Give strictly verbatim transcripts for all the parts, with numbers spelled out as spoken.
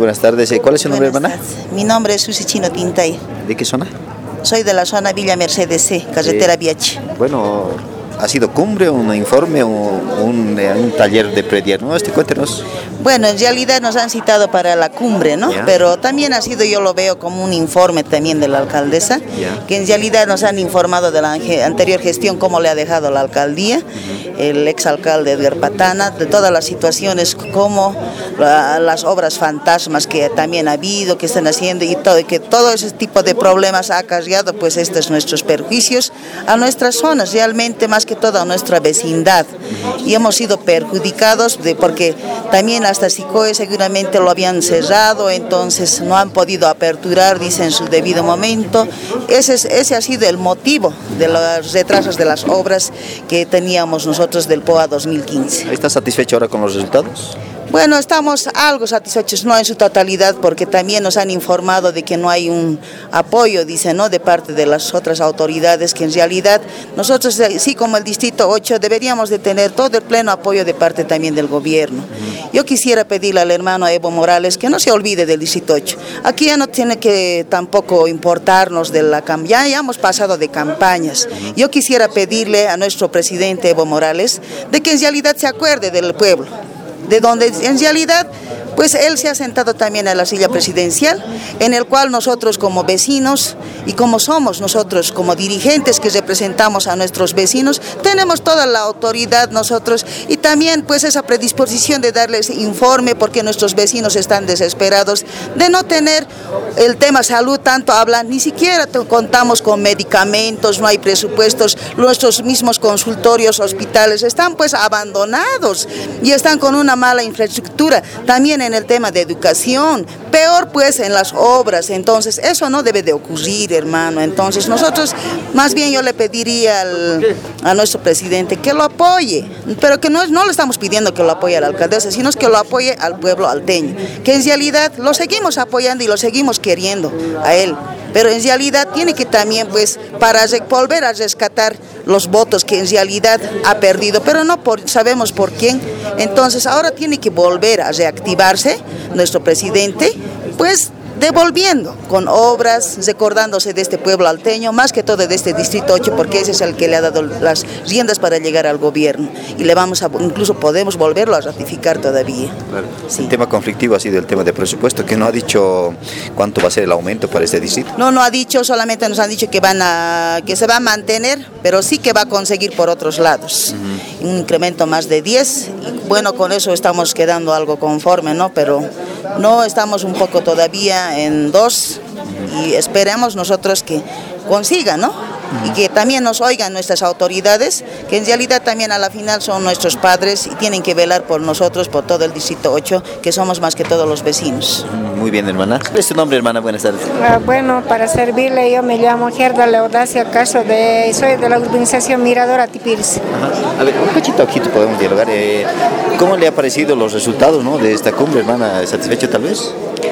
buenas tardes. ¿Cuál es su nombre, Buenas hermana? tardes. Mi nombre es Susi Chino Tintay. ¿De qué zona? Soy de la zona Villa Mercedes C, carretera Eh, Viachi. Bueno, ¿ha sido cumbre, un informe o un, eh, un taller de prediagnóstico? Cuéntenos. Bueno, en realidad nos han citado para la cumbre, ¿no? Ya. Pero también ha sido, yo lo veo como un informe también de la alcaldesa, Ya. que en realidad nos han informado de la ange- anterior gestión cómo le ha dejado la alcaldía, el exalcalde Edgar Patana, de todas las situaciones, como la- las obras fantasmas que también ha habido, que están haciendo y todo, y que todo ese tipo de problemas ha acarreado pues estos nuestros perjuicios a nuestras zonas, realmente más que todo a nuestra vecindad. Y hemos sido perjudicados de, porque también hasta Sicoe seguramente lo habían cerrado, entonces no han podido aperturar, dice, en su debido momento. Ese, es, ese ha sido el motivo de los retrasos de las obras que teníamos nosotros del P O A dos mil quince. ¿Está satisfecho ahora con los resultados? Bueno, estamos algo satisfechos, no en su totalidad, porque también nos han informado de que no hay un apoyo, dice, ¿no?, de parte de las otras autoridades, que en realidad nosotros, sí, como el Distrito ocho, deberíamos de tener todo el pleno apoyo de parte también del gobierno. Yo quisiera pedirle al hermano Evo Morales que no se olvide del Distrito ocho. Aquí ya no tiene que tampoco importarnos de la campaña, ya hemos pasado de campañas. Yo quisiera pedirle a nuestro presidente Evo Morales de que en realidad se acuerde del pueblo, de donde en realidad pues él se ha sentado también a la silla presidencial, en el cual nosotros como vecinos y como somos nosotros como dirigentes que representamos a nuestros vecinos, tenemos toda la autoridad nosotros y también pues esa predisposición de darles informe, porque nuestros vecinos están desesperados de no tener el tema salud, tanto hablan, ni siquiera contamos con medicamentos, no hay presupuestos, nuestros mismos consultorios, hospitales están pues abandonados y están con una mala infraestructura, también en el tema de educación, peor pues en las obras. Entonces eso no debe de ocurrir, hermano. Entonces nosotros, más bien yo le pediría al, a nuestro presidente que lo apoye, pero que no, no le estamos pidiendo que lo apoye a la alcaldesa, sino que lo apoye al pueblo alteño, que en realidad lo seguimos apoyando y lo seguimos queriendo a él, pero en realidad tiene que también pues para volver a rescatar los votos que en realidad ha perdido, pero no por, sabemos por quién. Entonces ahora tiene que volver a reactivarse nuestro presidente, pues devolviendo con obras, recordándose de este pueblo alteño, más que todo de este Distrito ocho, porque ese es el que le ha dado las riendas para llegar al gobierno y le vamos a, incluso podemos volverlo a ratificar todavía. Claro. Sí. El tema conflictivo ha sido el tema de presupuesto, que no ha dicho cuánto va a ser el aumento para este distrito. No, no ha dicho, solamente nos han dicho que van a, que se va a mantener, pero sí que va a conseguir por otros lados. Uh-huh. Un incremento más de diez, y bueno, con eso estamos quedando algo conforme, ¿no? Pero no, estamos un poco todavía en dos y esperemos nosotros que consigan, ¿no? Y que también nos oigan nuestras autoridades, que en realidad también a la final son nuestros padres y tienen que velar por nosotros, por todo el Distrito ocho, que somos más que todos los vecinos. Muy bien, hermana. ¿Cuál es tu nombre, hermana? Buenas tardes. Ah, bueno, para servirle, yo me llamo Gerda Leodacia Caso, de, soy de la urbanización Mirador Atipiris. Ajá. A ver, un cachito aquí podemos dialogar. Eh, ¿Cómo le ha parecido los resultados, ¿no?, de esta cumbre, hermana? ¿Satisfecho tal vez?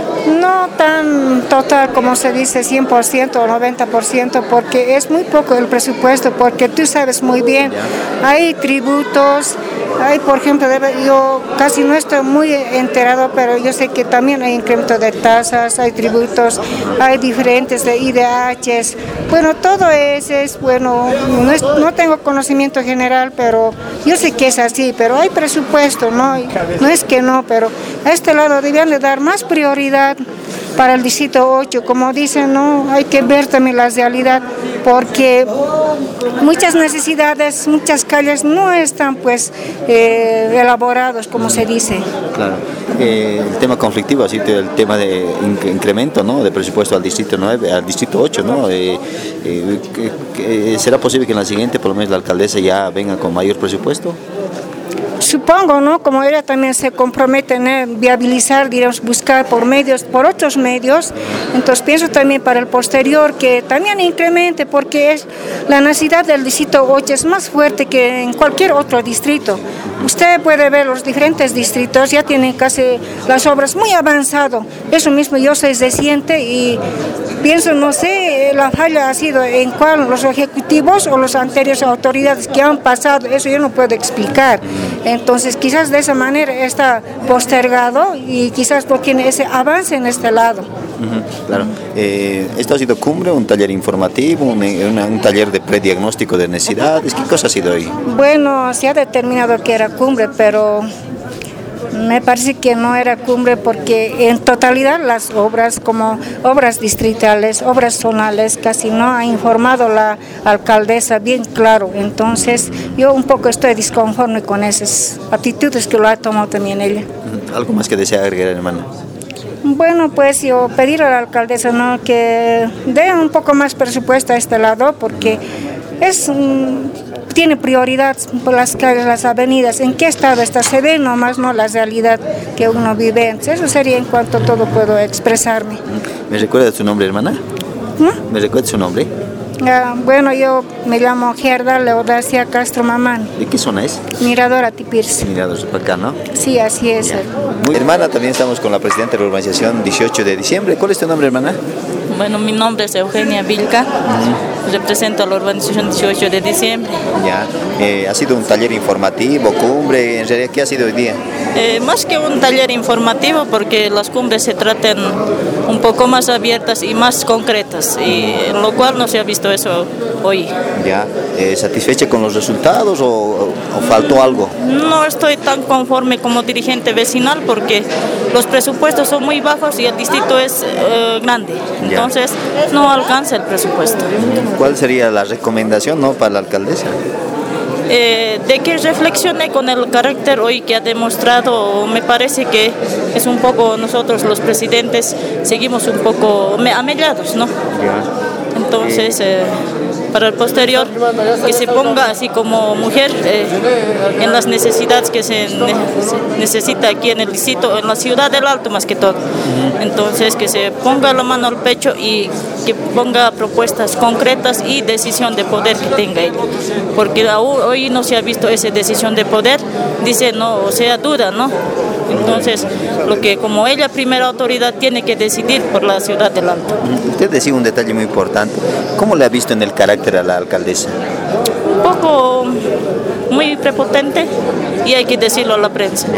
No tan total como se dice cien por ciento o noventa por ciento, porque es muy poco el presupuesto, porque tú sabes muy bien, hay tributos, hay, por ejemplo, yo casi no estoy muy enterado, pero yo sé que también hay incremento de tasas, hay tributos, hay diferentes de I D Hs, bueno, todo eso es, bueno, no, es, no tengo conocimiento general, pero yo sé que es así, pero hay presupuesto, ¿no? No es que no, pero a este lado debían de dar más prioridad para el Distrito ocho, como dicen, no, hay que ver también la realidad, porque muchas necesidades, muchas calles no están pues eh, elaborados, como se dice. Claro. Eh, el tema conflictivo ha sido el tema de incremento, ¿no?, de presupuesto al Distrito nueve, al Distrito ocho, ¿no? Eh, eh, que, que, ¿Será posible que en la siguiente, por lo menos, la alcaldesa ya venga con mayor presupuesto? Supongo, ¿no? Como ella también se compromete en viabilizar, digamos, buscar por medios, por otros medios, entonces pienso también para el posterior que también incremente, porque es la necesidad del Distrito ocho es más fuerte que en cualquier otro distrito. Usted puede ver los diferentes distritos, ya tienen casi las obras muy avanzado. Eso mismo yo soy reciente y pienso, no sé, la falla ha sido en cuál, los ejecutivos o los anteriores autoridades que han pasado, eso yo no puedo explicar. Entonces quizás de esa manera está postergado y quizás no tiene ese avance en este lado. Uh-huh, claro. Eh, ¿Esto ha sido cumbre, un taller informativo, un, un, un taller de prediagnóstico de necesidades? ¿Qué cosa ha sido hoy? Bueno, se ha determinado que era cumbre, pero me parece que no era cumbre porque en totalidad las obras, como obras distritales, obras zonales, casi no ha informado la alcaldesa bien claro. Entonces yo un poco estoy disconforme con esas actitudes que lo ha tomado también ella. ¿Algo más que desea agregar, hermana? Bueno, pues yo pedir a la alcaldesa, ¿no?, que dé un poco más presupuesto a este lado porque es... tiene prioridad por las calles, las avenidas, en qué estado está, se ve nomás no la realidad que uno vive. Entonces, eso sería en cuanto a todo puedo expresarme. ¿Me recuerda su nombre, hermana? ¿Mm? ¿Me recuerda su nombre? Uh, bueno, yo me llamo Gerda Leodacia Castro Mamán. ¿De qué zona es? Mirador Atipirse. Mirador, para acá, ¿no? Sí, así es. Muy, hermana, también estamos con la presidenta de la urbanización dieciocho de diciembre. ¿Cuál es tu nombre, hermana? Bueno, mi nombre es Eugenia Vilca, uh-huh. Represento a la urbanización dieciocho de diciembre. Ya, eh, ha sido un taller informativo, cumbre, en realidad, ¿qué ha sido hoy día? Eh, más que un taller informativo, porque las cumbres se tratan un poco más abiertas y más concretas, y en lo cual no se ha visto eso hoy. Ya, eh, ¿satisfecha con los resultados o, o, o faltó algo? No estoy tan conforme como dirigente vecinal porque los presupuestos son muy bajos y el distrito es eh, grande, entonces ya. No alcanza el presupuesto. ¿Cuál sería la recomendación, no, para la alcaldesa? Eh, de que reflexione con el carácter hoy que ha demostrado. Me parece que es un poco, nosotros los presidentes seguimos un poco amellados, ¿no? Ya. Entonces, eh, para el posterior, que se ponga así como mujer eh, en las necesidades que se, ne se necesita aquí en el distrito, en la ciudad del Alto más que todo. Entonces, que se ponga la mano al pecho y que ponga propuestas concretas y decisión de poder que tenga ella. Porque aún hoy no se ha visto esa decisión de poder, dice, no, o sea, duda, ¿no? Entonces, lo que como ella, primera autoridad, tiene que decidir por la ciudad del Alto. Usted decía un detalle muy importante. ¿Cómo le ha visto en el carácter a la alcaldesa? Un poco muy prepotente, y hay que decirlo a la prensa.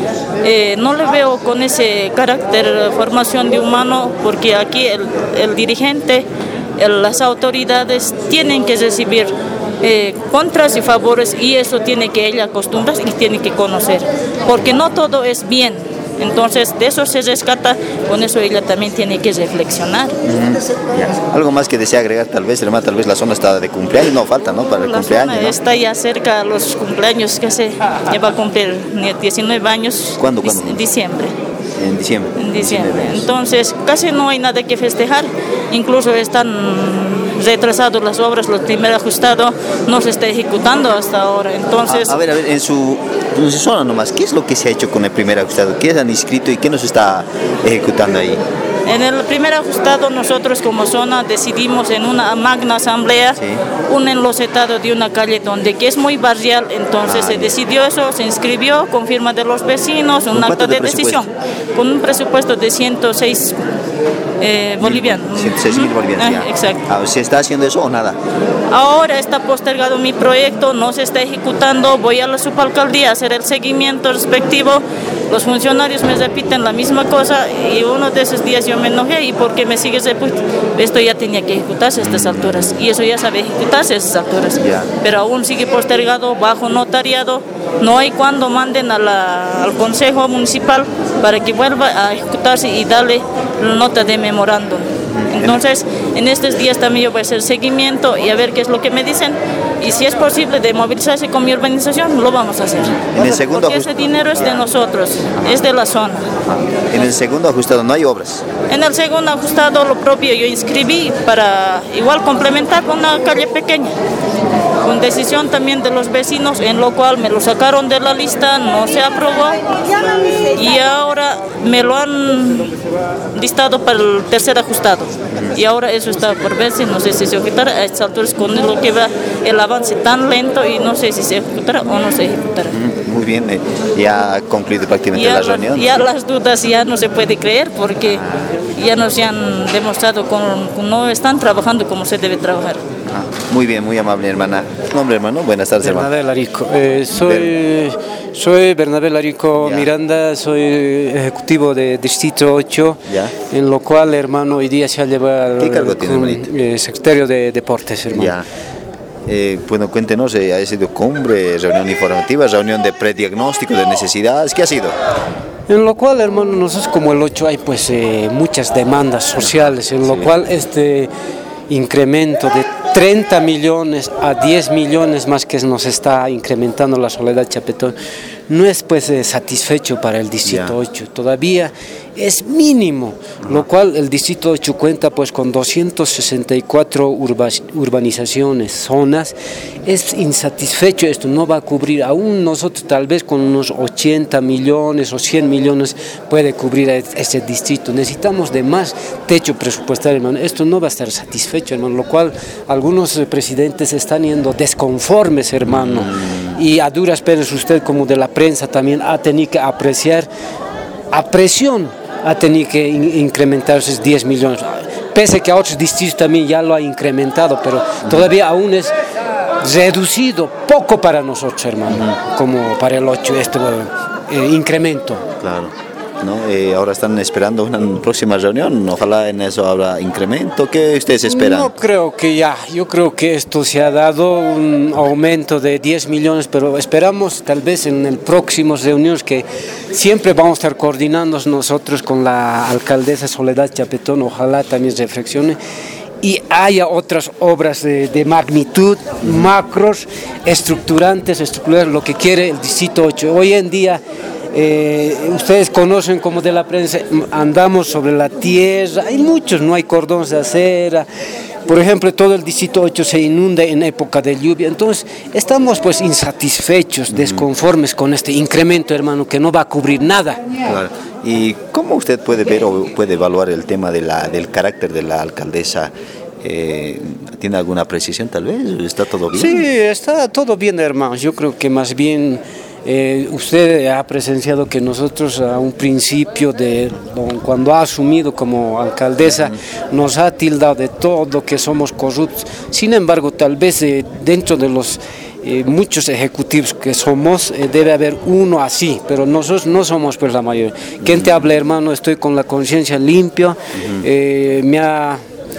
Eh, no le veo con ese carácter, formación de humano, porque aquí el, el dirigente, el, las autoridades tienen que recibir Eh, contras y favores, y eso tiene que ella acostumbrarse y tiene que conocer, porque no todo es bien. Entonces de eso se rescata, con eso ella también tiene que reflexionar. Mm, yeah. Algo más que desea agregar, tal vez, hermana, tal vez la zona está de cumpleaños, no falta, ¿no? Para el la cumpleaños, zona, ¿no? Está ya cerca a los cumpleaños, que se lleva a cumplir diecinueve años. ¿Cuándo? ¿Cuándo? En diciembre. En diciembre. En diciembre. Entonces casi no hay nada que festejar, incluso están retrasados las obras, lo primer ajustado no se está ejecutando hasta ahora. Entonces, a, a ver, a ver, en su, en su zona nomás, ¿qué es lo que se ha hecho con el primer ajustado? ¿Qué han inscrito y qué nos está ejecutando ahí? En el primer ajustado nosotros como zona decidimos en una magna asamblea, sí, un enlocetado de una calle donde que es muy barrial, entonces ah, se decidió eso, se inscribió con firma de los vecinos, un acto de, de decisión, con un presupuesto de ciento seis eh, bolivianos. ciento seis mil bolivianos, ya. Ah, exacto. Ah, ¿se está haciendo eso o nada? Ahora está postergado mi proyecto, no se está ejecutando, voy a la subalcaldía a hacer el seguimiento respectivo. Los funcionarios me repiten la misma cosa y uno de esos días yo me enojé. ¿Y por qué me sigues repitiendo? Esto ya tenía que ejecutarse a estas alturas y eso ya sabe ejecutarse a estas alturas, yeah, pero aún sigue postergado bajo notariado. No hay cuando manden a la, al Consejo Municipal para que vuelva a ejecutarse y darle la nota de memorándum. Entonces, en estos días también yo voy a hacer seguimiento y a ver qué es lo que me dicen. Y si es posible de movilizarse con mi urbanización, lo vamos a hacer. En el segundo Porque ese dinero es de nosotros, es de la zona. En el segundo ajustado no hay obras. En el segundo ajustado lo propio yo inscribí para igual complementar con una calle pequeña, con decisión también de los vecinos, en lo cual me lo sacaron de la lista, no se aprobó y ahora me lo han listado para el tercer ajustado. Y ahora eso está por verse, no sé si se ejecutará a estas alturas con lo que va el avance tan lento y no sé si se ejecutará o no se ejecutará. Muy bien, eh, ya ha concluido prácticamente ya la lo, reunión. Ya las dudas ya no se puede creer porque ya nos han demostrado que no están trabajando como se debe trabajar. Ah. Muy bien, muy amable, hermana. ¿Nombre, hermano? Buenas tardes, hermano. Bernabé Larico. Eh, soy, soy Bernabé Larico Ya. Miranda, soy ejecutivo de Distrito ocho, Ya. en lo cual, hermano, hoy día se ha llevado ¿Qué cargo tiene, como, hermanito? eh, secretario de Deportes, hermano. Ya. Eh, bueno, cuéntenos, eh, ¿ha sido cumbre, reunión informativa, reunión de prediagnóstico de necesidades? ¿Qué ha sido? En lo cual, hermano, nosotros como el ocho hay pues eh, muchas demandas sociales, en lo Sí. cual este incremento de treinta millones a diez millones más que nos está incrementando la Soledad Chapetón no es pues eh, satisfecho para el Distrito Ya. ocho, todavía es mínimo, lo cual el Distrito ocho cuenta pues con doscientas sesenta y cuatro urba, urbanizaciones, zonas, es insatisfecho, esto no va a cubrir, aún nosotros tal vez con unos ochenta millones o cien millones puede cubrir a ese distrito, necesitamos de más techo presupuestario, hermano, esto no va a estar satisfecho, hermano, lo cual algunos eh, presidentes están yendo desconformes, hermano, mm. y a duras penas usted como de la prensa también ha tenido que apreciar a presión ha tenido que in incrementar esos diez millones, pese que a otros distritos también ya lo ha incrementado, pero todavía aún es reducido, poco para nosotros, hermano, uh-huh. como para el ocho, este eh, incremento. Claro. ¿No? Eh, ahora están esperando una próxima reunión, ojalá en eso habrá incremento. ¿Qué ustedes esperan? No creo que ya, yo creo que esto se ha dado un aumento de diez millones, pero esperamos tal vez en el próximo reunión que siempre vamos a estar coordinando nosotros con la alcaldesa Soledad Chapetón, ojalá también reflexione y haya otras obras de, de magnitud, macros, estructurantes, estructurales, lo que quiere el Distrito ocho. Hoy en día Eh, ustedes conocen como de la prensa, andamos sobre la tierra, hay muchos, no hay cordones de acera, por ejemplo todo el Distrito ocho se inunda en época de lluvia, entonces estamos pues insatisfechos, uh-huh. desconformes con este incremento, hermano, que no va a cubrir nada. Claro. ¿Y cómo usted puede ver o puede evaluar el tema de la, del carácter de la alcaldesa? Eh, ¿Tiene alguna precisión tal vez? ¿Está todo bien? Sí, está todo bien, hermano, yo creo que más bien Eh, usted ha presenciado que nosotros a un principio de cuando ha asumido como alcaldesa nos ha tildado de todo, que somos corruptos. Sin embargo, tal vez eh, dentro de los eh, muchos ejecutivos que somos eh, debe haber uno así, pero nosotros no somos pues la mayoría. ¿Quién te habla, hermano? Estoy con la conciencia limpia, eh, me ha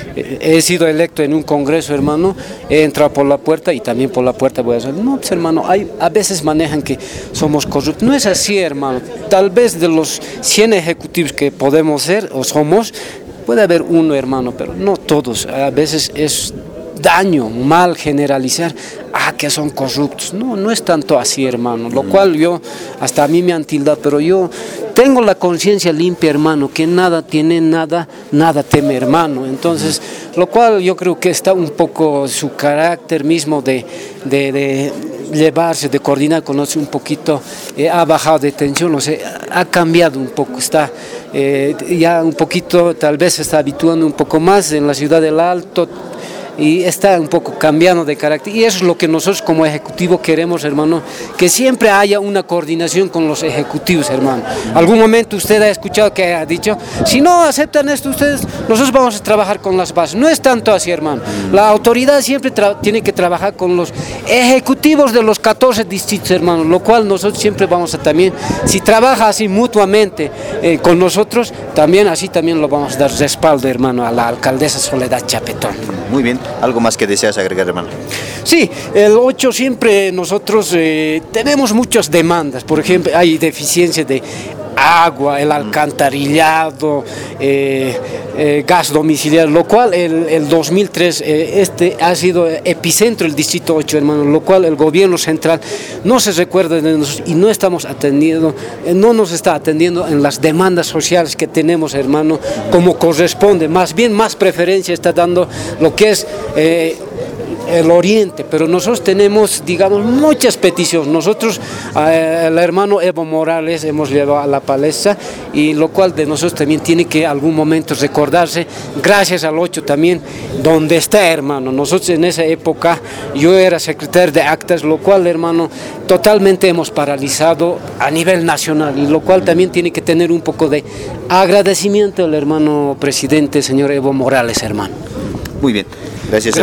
he sido electo en un congreso, hermano, he entrado por la puerta y también por la puerta voy a salir. No, pues, hermano, hay, a veces manejan que somos corruptos. No es así, hermano. Tal vez de los cien ejecutivos que podemos ser o somos, puede haber uno, hermano, pero no todos. A veces es daño, mal generalizar, ah, que son corruptos. No, no es tanto así, hermano. Lo cual yo, hasta a mí me han tildado, pero yo tengo la conciencia limpia, hermano, que nada tiene, nada, nada teme, hermano. Entonces, lo cual yo creo que está un poco su carácter mismo de, de, de llevarse, de coordinar con nosotros un poquito, eh, ha bajado de tensión, no sé, ha cambiado un poco, está eh, ya un poquito, tal vez se está habituando un poco más en la ciudad del Alto, y está un poco cambiando de carácter, y eso es lo que nosotros como ejecutivo queremos, hermano, que siempre haya una coordinación con los ejecutivos, hermano. Algún momento usted ha escuchado que ha dicho, si no aceptan esto ustedes, nosotros vamos a trabajar con las bases. No es tanto así, hermano. La autoridad siempre tiene que trabajar con los ejecutivos de los catorce distritos, hermano, lo cual nosotros siempre vamos a también, si trabaja así mutuamente eh, con nosotros, también así también lo vamos a dar respaldo, hermano, a la alcaldesa Soledad Chapetón. Muy bien. ¿Algo más que deseas agregar, hermano? Sí, el ocho siempre nosotros eh, tenemos muchas demandas. Por ejemplo, hay deficiencia de agua, el alcantarillado, eh, eh, gas domiciliario, lo cual el, el dos mil tres eh, este ha sido epicentro el Distrito ocho, hermano, lo cual el gobierno central no se recuerda de nosotros y no estamos atendiendo, eh, no nos está atendiendo en las demandas sociales que tenemos, hermano, como corresponde. Más bien más preferencia está dando lo que es eh, el oriente, pero nosotros tenemos, digamos, muchas peticiones. Nosotros, eh, el hermano Evo Morales, hemos llevado a la palestra, y lo cual de nosotros también tiene que algún momento recordarse, gracias al ocho también, donde está, hermano. Nosotros en esa época, yo era secretario de actas, lo cual, hermano, totalmente hemos paralizado a nivel nacional, y lo cual también tiene que tener un poco de agradecimiento al hermano presidente, señor Evo Morales, hermano. Muy bien, gracias.